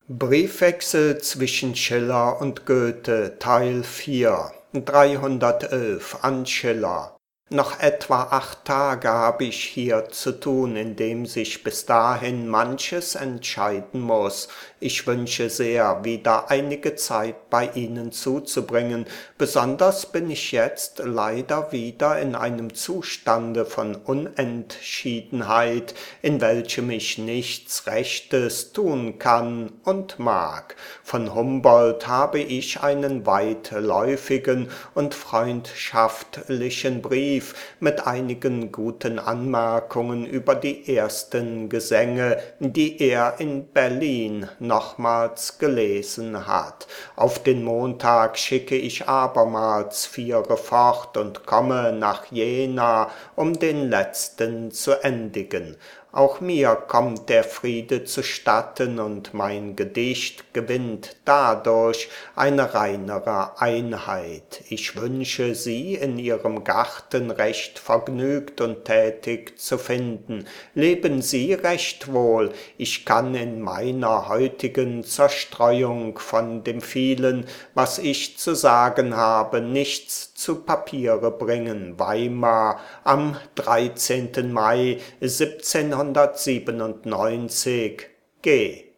Briefwechsel zwischen Schiller und Goethe, Teil 4, 311 an Schiller. Noch etwa 8 Tage hab ich hier zu tun, indem sich bis dahin manches entscheiden muß. Ich wünsche sehr, wieder einige Zeit bei Ihnen zuzubringen. Besonders bin ich jetzt leider wieder in einem Zustande von Unentschiedenheit, in welchem ich nichts Rechtes tun kann und mag. Von Humboldt habe ich einen weitläufigen und freundschaftlichen Brief mit einigen guten Anmerkungen über die ersten Gesänge, die er in Berlin nochmals gelesen hat. Auf den Montag schicke ich abermals 4 fort und komme nach Jena, um den letzten zu endigen. Auch mir kommt der Friede zustatten und mein Gedicht gewinnt dadurch eine reinere Einheit. Ich wünsche Sie in Ihrem Garten recht vergnügt und tätig zu finden. Leben Sie recht wohl. Ich kann in meiner heutigen Zerstreuung von dem vielen, was ich zu sagen habe, nichts zu Papiere bringen. Weimar am 13. Mai 1797 G.